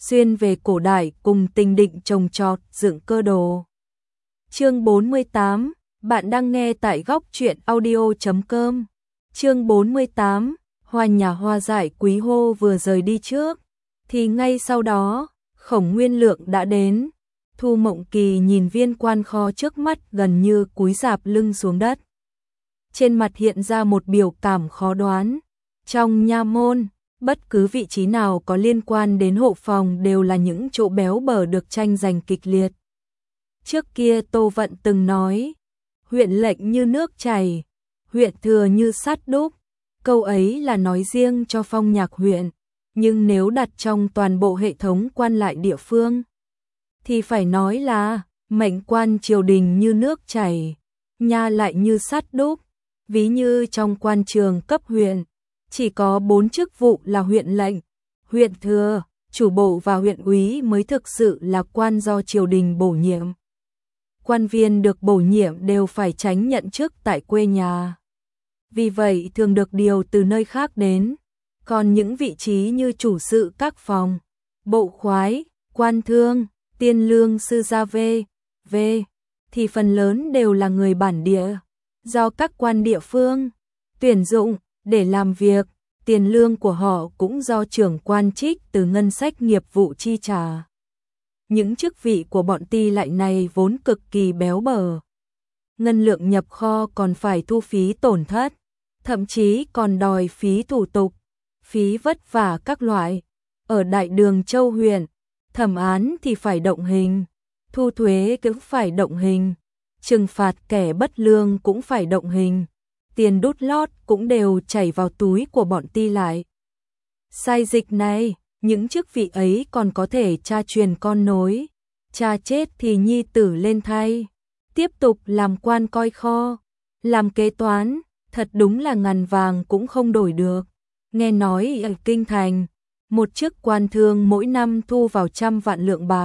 xuyên về cổ đại cùng tình định trồng trọt dựng cơ đồ. Chương 48, bạn đang nghe tại góc truyện audio.com. Chương 48, Hoa nhà hoa giải quý hô vừa rời đi trước, thì ngay sau đó, Khổng Nguyên Lượng đã đến. Thu Mộng Kỳ nhìn viên quan kho trước mắt gần như cúi rạp lưng xuống đất. Trên mặt hiện ra một biểu cảm khó đoán. Trong nha môn, bất cứ vị trí nào có liên quan đến hộ phòng đều là những chỗ béo bở được tranh giành kịch liệt. Trước kia Tô Vận từng nói, huyện lệnh như nước chảy, huyện thừa như sắt đúc. Câu ấy là nói riêng cho Phong Nhạc huyện, nhưng nếu đặt trong toàn bộ hệ thống quan lại địa phương, thì phải nói là mệnh quan triều đình như nước chảy, nha lại như sắt đúc. Ví như trong quan trường cấp huyện, chỉ có 4 chức vụ là huyện lệnh, huyện thừa, chủ bộ và huyện úy mới thực sự là quan do triều đình bổ nhiệm. Quan viên được bổ nhiệm đều phải tránh nhận chức tại quê nhà, vì vậy thường được điều từ nơi khác đến. Còn những vị trí như chủ sự các phòng, bộ khoái, quan thương, tiên lương sư gia v. thì phần lớn đều là người bản địa, do các quan địa phương tuyển dụng để làm việc, tiền lương của họ cũng do trưởng quan trích từ ngân sách nghiệp vụ chi trả. Những chức vị của bọn ty lại này vốn cực kỳ béo bở. Ngân lượng nhập kho còn phải thu phí tổn thất, thậm chí còn đòi phí thủ tục, phí vất vả các loại. Ở Đại Đường Châu huyện, thẩm án thì phải động hình, thu thuế cũng phải động hình, trừng phạt kẻ bất lương cũng phải động hình, tiền đút lót cũng đều chảy vào túi của bọn ty lại. Sai dịch này, những chức vị ấy còn có thể cha truyền con nối, cha chết thì nhi tử lên thay, tiếp tục làm quan coi kho, làm kế toán, thật đúng là ngàn vàng cũng không đổi được. Nghe nói ở Kinh Thành, một chức quan thương mỗi năm thu vào 100 vạn lượng bạc.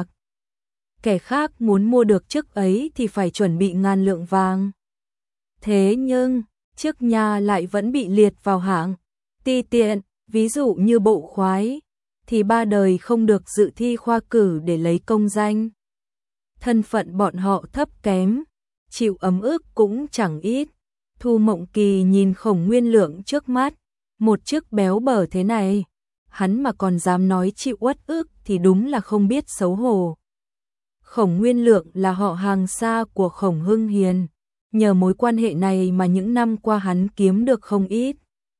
Kẻ khác muốn mua được chức ấy thì phải chuẩn bị ngàn lượng vàng. Thế nhưng, chức nhà lại vẫn bị liệt vào hạng ti tiện, ví dụ như bộ khoái, thì 3 đời không được dự thi khoa cử để lấy công danh. Thân phận bọn họ thấp kém, chịu ấm ức cũng chẳng ít. Thu Mộng Kỳ nhìn Khổng Nguyên Lượng trước mắt, một chức béo bở thế này, hắn mà còn dám nói chịu uất ức thì đúng là không biết xấu hổ. Khổng Nguyên Lượng là họ hàng xa của Khổng Hưng Hiền, nhờ mối quan hệ này mà những năm qua hắn kiếm được không ít.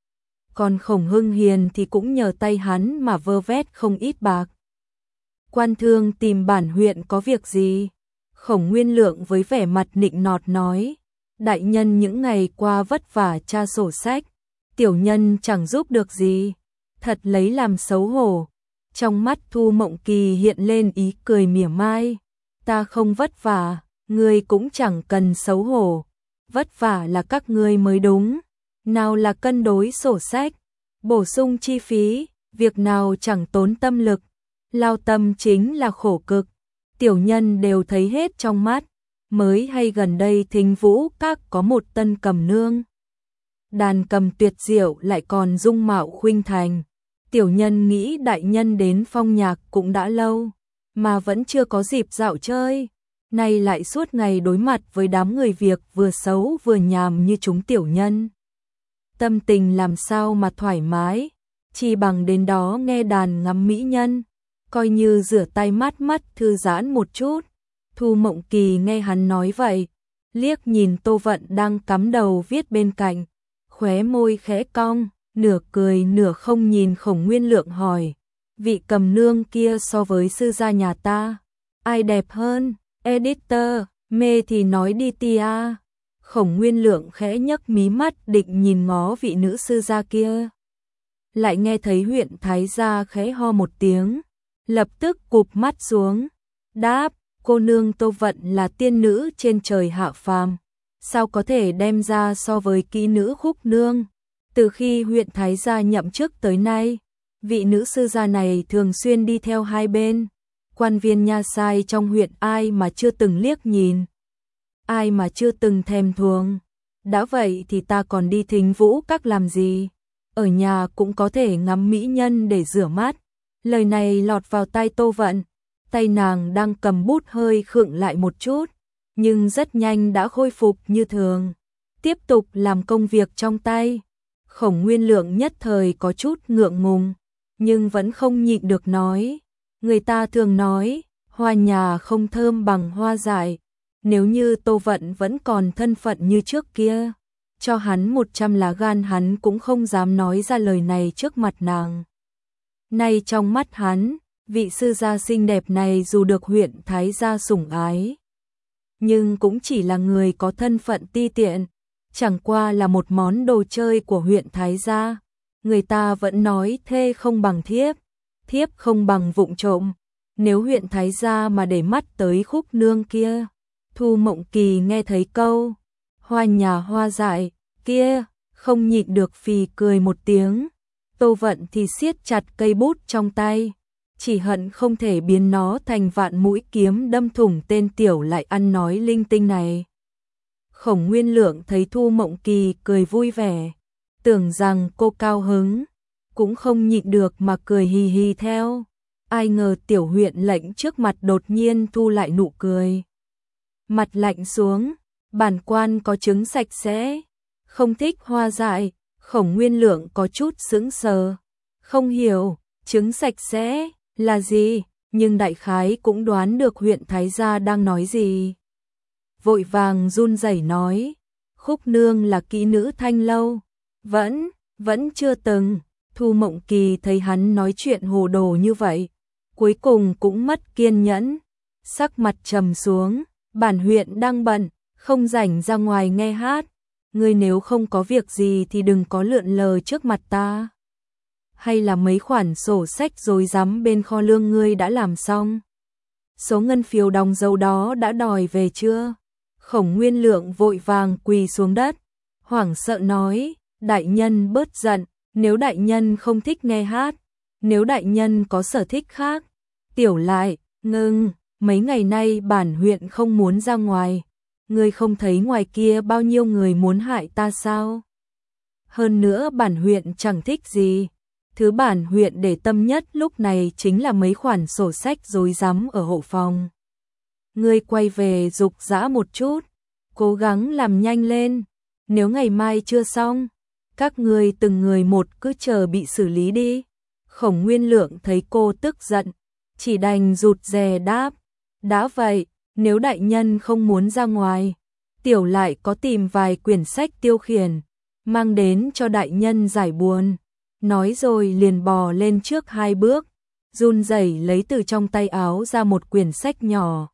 Còn Khổng Hưng Hiền thì cũng nhờ tay hắn mà vơ vét không ít bạc. Quan thương tìm bản huyện có việc gì? Khổng Nguyên Lượng với vẻ mặt nịnh nọt nói, đại nhân những ngày qua vất vả tra sổ sách, tiểu nhân chẳng giúp được gì, thật lấy làm xấu hổ. Trong mắt Thu Mộng Kỳ hiện lên ý cười mỉa mai, ta không vất vả, ngươi cũng chẳng cần xấu hổ, vất vả là các ngươi mới đúng, nào là cân đối sổ sách, bổ sung chi phí, việc nào chẳng tốn tâm lực, lao tâm chính là khổ cực, tiểu nhân đều thấy hết trong mắt. Mới hay gần đây Thính Vũ Các có một tân cầm nương, đàn cầm tuyệt diệu lại còn dung mạo khuynh thành. Tiểu nhân nghĩ đại nhân đến Phong Nhạc cũng đã lâu, mà vẫn chưa có dịp dạo chơi, nay lại suốt ngày đối mặt với đám người việc vừa xấu vừa nhàm như chúng tiểu nhân. Tâm tình làm sao mà thoải mái, chỉ bằng đến đó nghe đàn ngắm mỹ nhân, coi như rửa tay mát mắt thư giãn một chút. Thu Mộng Kỳ nghe hắn nói vậy, liếc nhìn Tô Vận đang cắm đầu viết bên cạnh, khóe môi khẽ cong, nửa cười nửa không nhìn Khổng Nguyên Lượng hỏi, vị cầm nương kia so với sư gia nhà ta, ai đẹp hơn? Editor, mê thì nói đi tia. Khổng Nguyên Lượng khẽ nhấc mí mắt định nhìn ngó vị nữ sư gia kia. Lại nghe thấy huyện thái gia khẽ ho một tiếng, lập tức cụp mắt xuống, đáp, cô nương Tô Vận là tiên nữ trên trời hạ phàm, sao có thể đem ra so với kỹ nữ Khúc nương. Từ khi huyện thái gia nhậm chức tới nay, vị nữ sư gia này thường xuyên đi theo hai bên. Quan viên nha sai trong huyện ai mà chưa từng liếc nhìn, ai mà chưa từng thèm thuồng. Đã vậy thì ta còn đi Thính Vũ Các làm gì? Ở nhà cũng có thể ngắm mỹ nhân để rửa mắt, Lời này lọt vào tai Tô Vận, tay nàng đang cầm bút hơi khựng lại một chút, nhưng rất nhanh đã khôi phục như thường, tiếp tục làm công việc trong tay. Khổng Nguyên Lượng nhất thời có chút ngượng ngùng, nhưng vẫn không nhịn được nói, người ta thường nói, hoa nhà không thơm bằng hoa dại, nếu như Tô Vận vẫn còn thân phận như trước kia, cho hắn 100 lá gan hắn cũng không dám nói ra lời này trước mặt nàng. Nay trong mắt hắn, vị sư gia xinh đẹp này dù được huyện Thái gia sủng ái, nhưng cũng chỉ là người có thân phận ti tiện, chẳng qua là một món đồ chơi của huyện Thái gia. Người ta vẫn nói thê không bằng thiếp, thiếp không bằng vụng trộm. Nếu huyện Thái gia mà để mắt tới Khúc nương kia, Thu Mộng Kỳ nghe thấy câu hoa nhà hoa dại kia, không nhịn được phì cười một tiếng. Tô Vận thì siết chặt cây bút trong tay, chỉ hận không thể biến nó thành vạn mũi kiếm đâm thủng tên tiểu lại ăn nói linh tinh này. Khổng Nguyên Lượng thấy Thu Mộng Kỳ cười vui vẻ, tưởng rằng cô cao hứng, cũng không nhịn được mà cười hì hì theo. Ai ngờ tiểu huyện lệnh trước mặt đột nhiên thu lại nụ cười. Mặt lạnh xuống, bản quan có trứng sạch sẽ, không thích hoa dại. Khổng Nguyên Lượng có chút sững sờ, không hiểu, trứng sạch sẽ là gì, nhưng đại khái cũng đoán được huyện Thái gia đang nói gì. Vội vàng run rẩy nói, Khúc nương là kỹ nữ Thanh lâu, vẫn chưa từng. Thu Mộng Kỳ thấy hắn nói chuyện hồ đồ như vậy, cuối cùng cũng mất kiên nhẫn, sắc mặt trầm xuống, bản huyện đang bận, không rảnh ra ngoài nghe hát. Ngươi nếu không có việc gì thì đừng có lượn lờ trước mặt ta. Hay là mấy khoản sổ sách rối rắm bên kho lương ngươi đã làm xong? Số ngân phiếu đóng dấu đó đã đòi về chưa? Khổng Nguyên Lượng vội vàng quỳ xuống đất, hoảng sợ nói, đại nhân bớt giận, nếu đại nhân không thích nghe hát, nếu đại nhân có sở thích khác, tiểu lại, ngưng, mấy ngày nay bản huyện không muốn ra ngoài. Ngươi không thấy ngoài kia bao nhiêu người muốn hại ta sao? Hơn nữa bản huyện chẳng thích gì. Thứ bản huyện để tâm nhất lúc này chính là mấy khoản sổ sách rối rắm ở hộ phòng. Ngươi quay về dục dã một chút, cố gắng làm nhanh lên. Nếu ngày mai chưa xong, các ngươi từng người một cứ chờ bị xử lý đi. Khổng Nguyên Lượng thấy cô tức giận, chỉ đành rụt rè đáp. Đã vậy, nếu đại nhân không muốn ra ngoài, tiểu lại có tìm vài quyển sách tiêu khiển, mang đến cho đại nhân giải buồn. Nói rồi liền bò lên trước 2 bước, run rẩy lấy từ trong tay áo ra một quyển sách nhỏ.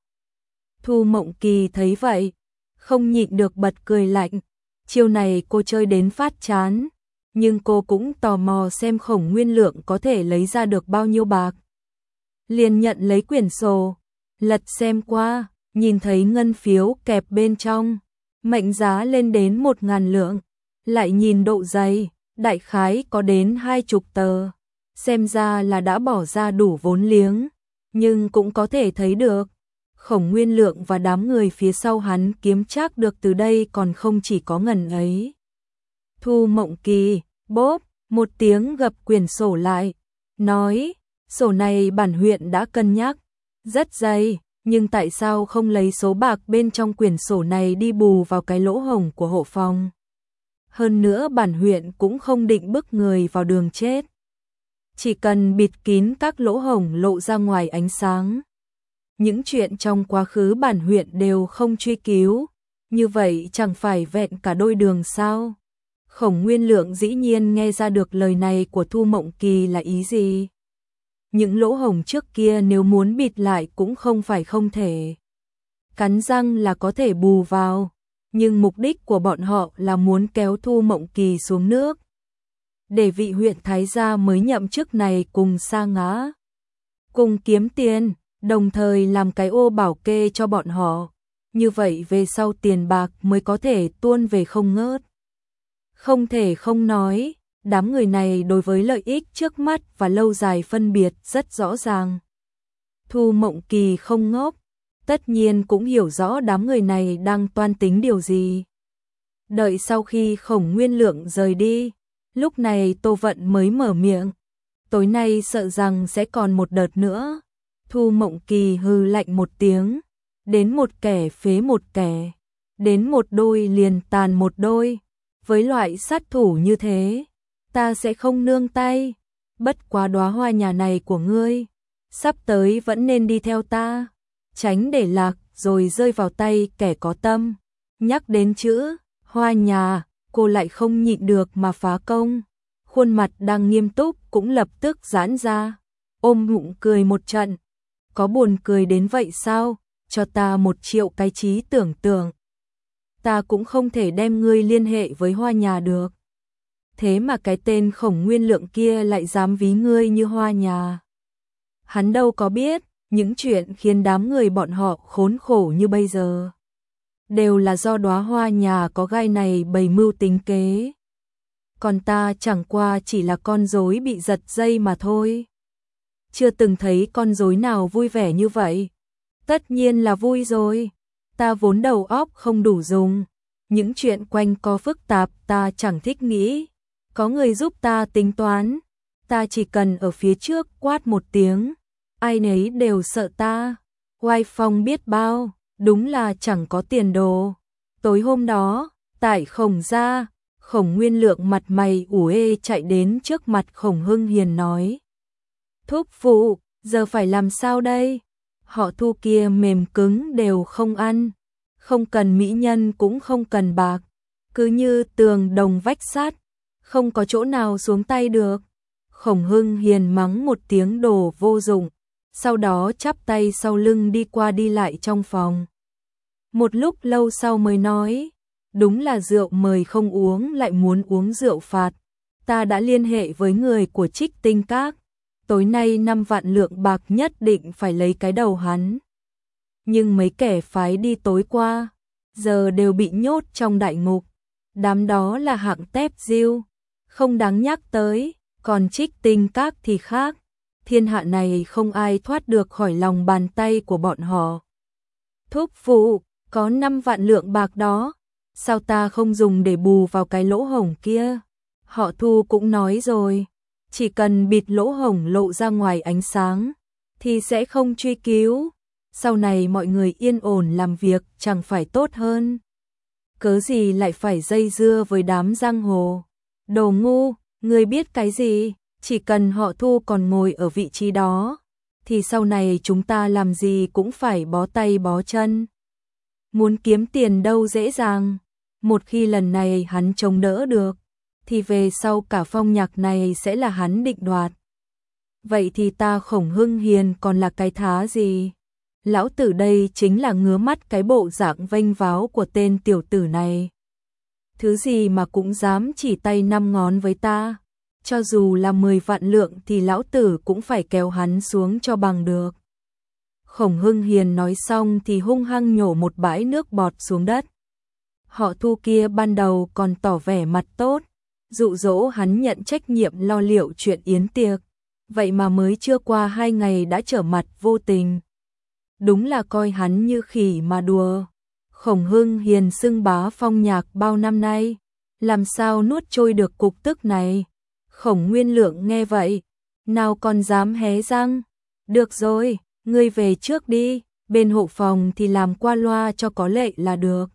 Thu Mộng Kỳ thấy vậy, không nhịn được bật cười lạnh. Chiêu này cô chơi đến phát chán, nhưng cô cũng tò mò xem Khổng Nguyên Lượng có thể lấy ra được bao nhiêu bạc. Liền nhận lấy quyển sổ, lật xem qua, nhìn thấy ngân phiếu kẹp bên trong, mệnh giá lên đến 1000 lượng, lại nhìn độ dày, đại khái có đến 20 tờ, xem ra là đã bỏ ra đủ vốn liếng, nhưng cũng có thể thấy được, Khổng Nguyên Lượng và đám người phía sau hắn kiếm trác được từ đây còn không chỉ có ngần ấy. Thu Mộng Kỳ, bốp, một tiếng gập quyển sổ lại, nói, sổ này bản huyện đã cân nhắc, rất dày, nhưng tại sao không lấy số bạc bên trong quyển sổ này đi bù vào cái lỗ hổng của hộ phòng? Hơn nữa bản huyện cũng không định bức người vào đường chết. Chỉ cần bịt kín các lỗ hổng lộ ra ngoài ánh sáng. Những chuyện trong quá khứ bản huyện đều không truy cứu, như vậy chẳng phải vẹn cả đôi đường sao? Khổng Nguyên Lượng dĩ nhiên nghe ra được lời này của Thu Mộng Kỳ là ý gì. Những lỗ hổng trước kia nếu muốn bịt lại cũng không phải không thể. Cắn răng là có thể bù vào, nhưng mục đích của bọn họ là muốn kéo Thu Mộng Kỳ xuống nước. Để vị huyện Thái gia mới nhậm chức này cùng sa ngã, cùng kiếm tiền, đồng thời làm cái ô bảo kê cho bọn họ. Như vậy về sau tiền bạc mới có thể tuôn về không ngớt. Không thể không nói, đám người này đối với lợi ích trước mắt và lâu dài phân biệt rất rõ ràng. Thu Mộng Kỳ không ngốc, tất nhiên cũng hiểu rõ đám người này đang toan tính điều gì. Đợi sau khi Khổng Nguyên Lượng rời đi, lúc này Tô Vận mới mở miệng. tối nay sợ rằng sẽ còn một đợt nữa. Thu Mộng Kỳ hừ lạnh một tiếng, đến một kẻ phế một kẻ, đến một đôi liền tàn một đôi, với loại sát thủ như thế, ta sẽ không nương tay, bất quá đóa hoa nhà này của ngươi, sắp tới vẫn nên đi theo ta, tránh để lạc rồi rơi vào tay kẻ có tâm. Nhắc đến chữ hoa nhà, cô lại không nhịn được mà phá công, khuôn mặt đang nghiêm túc cũng lập tức giãn ra, ôm bụng cười một trận. Có buồn cười đến vậy sao, cho ta 1 triệu cái trí tưởng tượng. Ta cũng không thể đem ngươi liên hệ với hoa nhà được. Thế mà cái tên Khổng Nguyên Lượng kia lại dám ví ngươi như hoa nhà. Hắn đâu có biết, những chuyện khiến đám người bọn họ khốn khổ như bây giờ đều là do đóa hoa nhà có gai này bày mưu tính kế. Còn ta chẳng qua chỉ là con rối bị giật dây mà thôi. Chưa từng thấy con rối nào vui vẻ như vậy. Tất nhiên là vui rồi. Ta vốn đầu óc không đủ dùng. Những chuyện quanh co phức tạp ta chẳng thích nghĩ. Có người giúp ta tính toán. Ta chỉ cần ở phía trước quát một tiếng. Ai nấy đều sợ ta. Oai phong biết bao. Đúng là chẳng có tiền đồ. Tối hôm đó, tại Khổng gia, Khổng Nguyên Lượng mặt mày ủ ê chạy đến trước mặt Khổng Hưng Hiền nói. Thúc phụ, giờ phải làm sao đây? Họ Thu kia mềm cứng đều không ăn, không cần mỹ nhân cũng không cần bạc, cứ như tường đồng vách sắt, không có chỗ nào xuống tay được. Khổng Hưng Hiền mắng một tiếng đồ vô dụng, sau đó chắp tay sau lưng đi qua đi lại trong phòng. Một lúc lâu sau mới nói, đúng là rượu mời không uống lại muốn uống rượu phạt. Ta đã liên hệ với người của Trích Tinh Các, tối nay 5 vạn lượng bạc nhất định phải lấy cái đầu hắn. Nhưng mấy kẻ phái đi tối qua, giờ đều bị nhốt trong đại ngục. Đám đó là hạng tép diêu, không đáng nhắc tới, còn Trích Tinh Các thì khác. Thiên hạ này không ai thoát được khỏi lòng bàn tay của bọn họ. Thúc phụ, có 5 vạn lượng bạc đó, sao ta không dùng để bù vào cái lỗ hổng kia? Họ Thu cũng nói rồi, chỉ cần bịt lỗ hổng lộ ra ngoài ánh sáng, thì sẽ không truy cứu. Sau này mọi người yên ổn làm việc chẳng phải tốt hơn. Cớ gì lại phải dây dưa với đám giang hồ? Đồ ngu, ngươi biết cái gì? Chỉ cần họ Thu còn ngồi ở vị trí đó, thì sau này chúng ta làm gì cũng phải bó tay bó chân. Muốn kiếm tiền đâu dễ dàng, một khi lần này hắn chống đỡ được, thì về sau cả Phong Nhạc này sẽ là hắn định đoạt. Vậy thì ta Khổng Hưng Hiền còn là cái thá gì? Lão tử đây chính là ngứa mắt cái bộ dạng vênh váo của tên tiểu tử này. Thứ gì mà cũng dám chỉ tay 5 ngón với ta, cho dù là 10 vạn lượng thì lão tử cũng phải kéo hắn xuống cho bằng được. Khổng Hưng Hiền nói xong thì hung hăng nhổ một bãi nước bọt xuống đất. Họ Thu kia ban đầu còn tỏ vẻ mặt tốt, dụ dỗ hắn nhận trách nhiệm lo liệu chuyện yến tiệc, vậy mà mới chưa qua 2 ngày đã trở mặt vô tình. Đúng là coi hắn như khỉ mà đùa. Khổng Hưng Hiền xưng bá Phong Nhạc bao năm nay, làm sao nuốt trôi được cục tức này? Khổng Nguyên Lượng nghe vậy, nào còn dám hé răng. Được rồi, ngươi về trước đi, bên hộ phòng thì làm qua loa cho có lệ là được.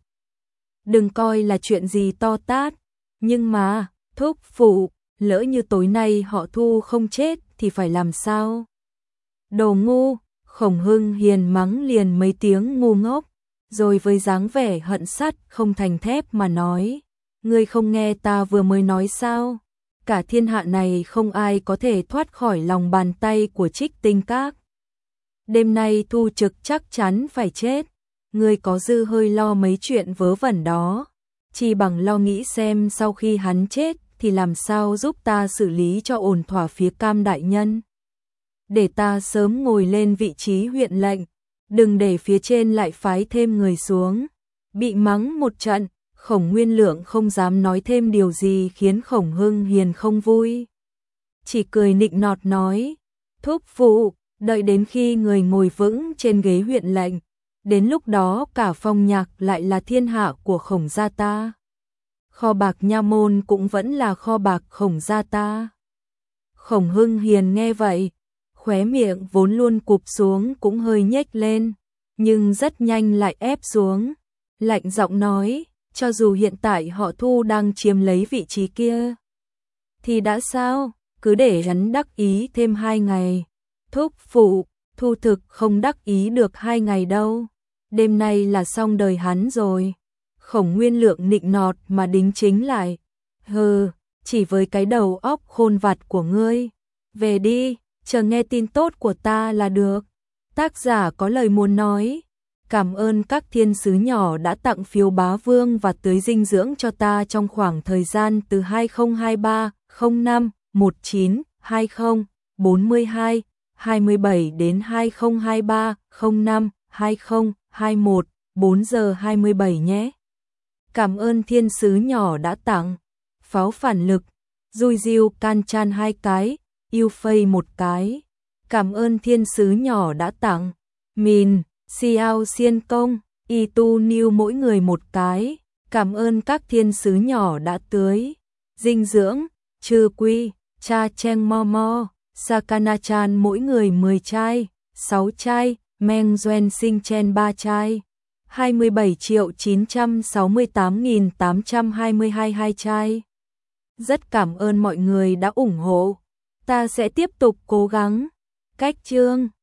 Đừng coi là chuyện gì to tát, nhưng mà, thúc phụ, lỡ như tối nay họ Thu không chết thì phải làm sao? Đồ ngu, Khổng Hưng Hiền mắng liền mấy tiếng ngu ngốc, rồi với dáng vẻ hận sắt không thành thép mà nói, ngươi không nghe ta vừa mới nói sao? Cả thiên hạ này không ai có thể thoát khỏi lòng bàn tay của Trích Tinh Các. Đêm nay Thu Trực chắc chắn phải chết, ngươi có dư hơi lo mấy chuyện vớ vẩn đó, chỉ bằng lo nghĩ xem sau khi hắn chết thì làm sao giúp ta xử lý cho ổn thỏa phía Cam đại nhân. Để ta sớm ngồi lên vị trí huyện lệnh, đừng để phía trên lại phái thêm người xuống. Bị mắng một trận, Khổng Nguyên Lượng không dám nói thêm điều gì khiến Khổng Hưng Hiền không vui. Chỉ cười nịnh nọt nói, thúc phụ, đợi đến khi người ngồi vững trên ghế huyện lệnh, đến lúc đó cả Phong Nhạc lại là thiên hạ của Khổng gia ta. Kho bạc Nha Môn cũng vẫn là kho bạc Khổng gia ta. Khổng Hưng Hiền nghe vậy, khóe miệng vốn luôn cụp xuống cũng hơi nhếch lên, nhưng rất nhanh lại ép xuống, lạnh giọng nói, cho dù hiện tại họ Thu đang chiếm lấy vị trí kia, thì đã sao, cứ để hắn đắc ý thêm 2 ngày. Thúc phụ, Thu thực không đắc ý được 2 ngày đâu, đêm nay là xong đời hắn rồi. Khổng Nguyên Lượng nịnh nọt mà đính chính lại, hừ, chỉ với cái đầu óc khôn vặt của ngươi, về đi, chờ nghe tin tốt của ta là được. Tác giả có lời muốn nói, cảm ơn các thiên sứ nhỏ đã tặng phiếu bá vương và tưới dinh dưỡng cho ta trong khoảng thời gian từ 2023 05 19 20 42 27 đến 2023 05 20 21 4 giờ 27 nhé. Cảm ơn thiên sứ nhỏ đã tặng pháo phản lực, Dui Diêu Can Chan 2 cái, Yêu Phây 1 cái. Cảm ơn thiên sứ nhỏ đã tặng Min, Xiao Xiên Công, Y Tu Niu mỗi người 1 cái. Cảm ơn các thiên sứ nhỏ đã tưới dinh dưỡng, Trư Quy, Cha Cheng Mo Mo, Sakana Chan mỗi người 10 chai, 6 chai, Meng Duan Sinh Chen 3 chai, 27.968.822 2 chai. Rất cảm ơn mọi người đã ủng hộ, ta sẽ tiếp tục cố gắng. Cách chương